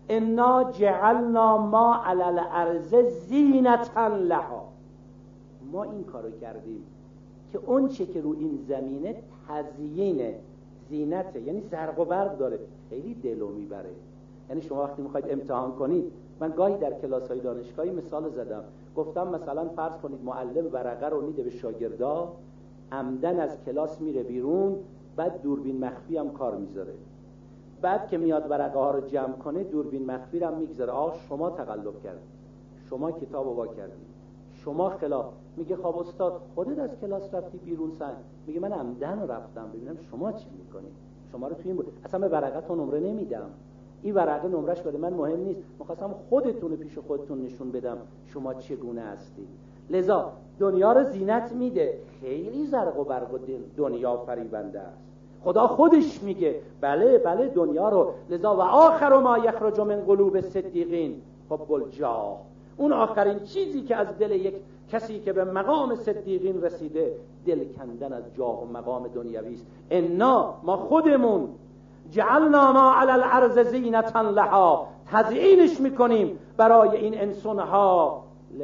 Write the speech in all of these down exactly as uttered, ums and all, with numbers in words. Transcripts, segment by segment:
انا جعلنا ما علی الارض زینتا لها، ما این کارو کردیم که اون چه که رو این زمینه تزیین زینته، یعنی زرق و برق داره، خیلی دلو میبره. یعنی شما وقتی میخواید امتحان کنید، من گاهی در کلاس‌های دانشگاهی مثال زدم، گفتم مثلا فرض کنید معلم ورقه رو میده به شاگردا، عمدن از کلاس میره بیرون، بعد دوربین مخفی هم کار میذاره، بعد که میاد ورقه ها رو جمع کنه دوربین مخفی هم میگذاره، آه شما تقلب کردید، شما کتاب رو وا کردید، شما خلاف. میگه خب استاد خودت از کلاس رفتی بیرون سن؟ میگه من عمدن رفتم ببینم شما چی میکنید، شما رو توی این بود اصلا به ورقتون نمره نمیدم، این ورقه نمرش برای من مهم نیست، میخواستم خودتون رو پیش خودتون نشون بدم شما چگونه هستید. لذا دنیا رو زینت میده، خیلی زرق و برق و دنیا فریبنده است. خدا خودش میگه بله بله دنیا رو. لذا و آخر ما یخرج من قلوب صدیقین حب الجاه، اون آخرین چیزی که از دل یک کسی که به مقام صدیقین رسیده دل کندن از جاه و مقام دنیوی است. انا ما خودمون جعلنا ما علی الارض زینتا لها، تزیینش میکنیم برای این انسانها،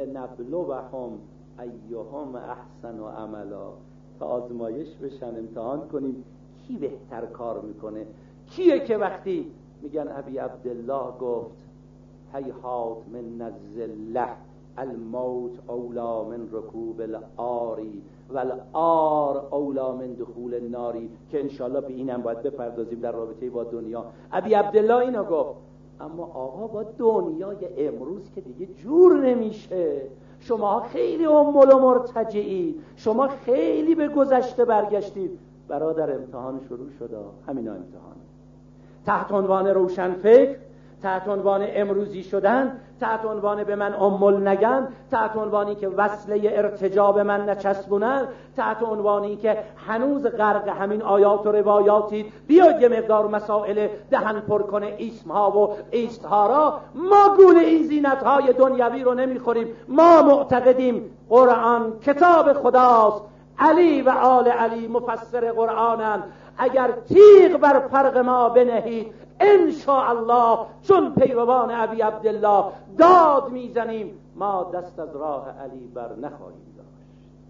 لنبلوهم ایهم احسن و عملا، تا آزمایش بشن، امتحان کنیم کی بهتر کار میکنه. کیه که وقتی میگن ابی عبدالله گفت هیهات من الذله الموت اولا من رکوب الآری و الآر اولا من دخول الناری، که انشالله به اینم باید بپردازیم در رابطه با دنیا. ابی عبدالله اینو گفت، اما آقا با دنیای امروز که دیگه جور نمیشه، شما خیلی امول و مرتجعید، شما خیلی به گذشته برگشتید. برادر امتحان شروع شده، همین امتحان تحت عنوان روشن فکر، تحت عنوان امروزی شدن، تحت عنوان به من امول نگن، تحت عنوانی که وصله ارتجاب من نچسبونن، تحت عنوانی که هنوز غرق همین آیات و روایاتید، بیاید یه مقدار مسائل دهن پر کنه اسمها و ایستها را. ما گول این زینتهای دنیوی رو نمیخوریم، ما معتقدیم قرآن کتاب خداست، علی و آل علی مفسر قرآنن، اگر تیغ بر فرق ما بنهید ان شاء الله چون پیروان ابی عبدالله داد میزنیم، ما دست از راه علی بر نخواهیم داشت.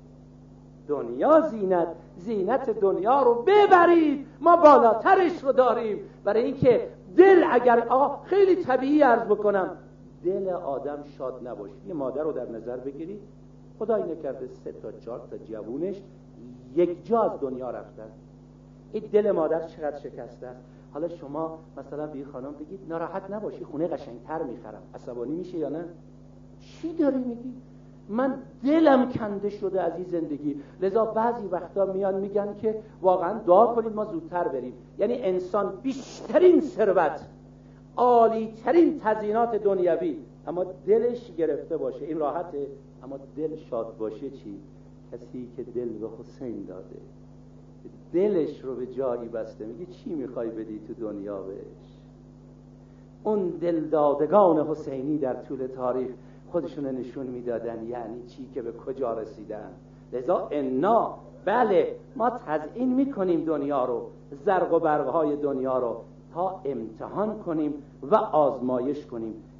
دنیا زینت، زینت دنیا رو ببرید، ما بالاترش رو داریم. برای اینکه دل اگر آه خیلی طبیعی عرض بکنم، دل آدم شاد نباشه. یه مادر رو در نظر بگیرید، خدای نکرده سه تا چهار تا جوونش یک جا از دنیا رفتن، این دل مادر چقدر شکسته است. حالا شما مثلا به خانم بگید ناراحت نباشی خونه قشنگتر میخرم، عصبانی میشه یا نه؟ چی داری میگی؟ من دلم کنده شده از این زندگی. لذا بعضی وقتا میان میگن که واقعا دعا کنید ما زودتر بریم. یعنی انسان بیشترین ثروت، عالی ترین تزیینات دنیوی، اما دلش گرفته باشه این راحته، اما دل شاد باشه چی؟ کسی که دل به حسین داده، دلش رو به جایی بسته، میگه چی میخوای بدی تو دنیا بهش. اون دلدادگان حسینی در طول تاریخ خودشون نشون میدادن یعنی چی، که به کجا رسیدن. لذا انا بله ما تزیین میکنیم دنیا رو، زرق و برقهای دنیا رو، تا امتحان کنیم و آزمایش کنیم.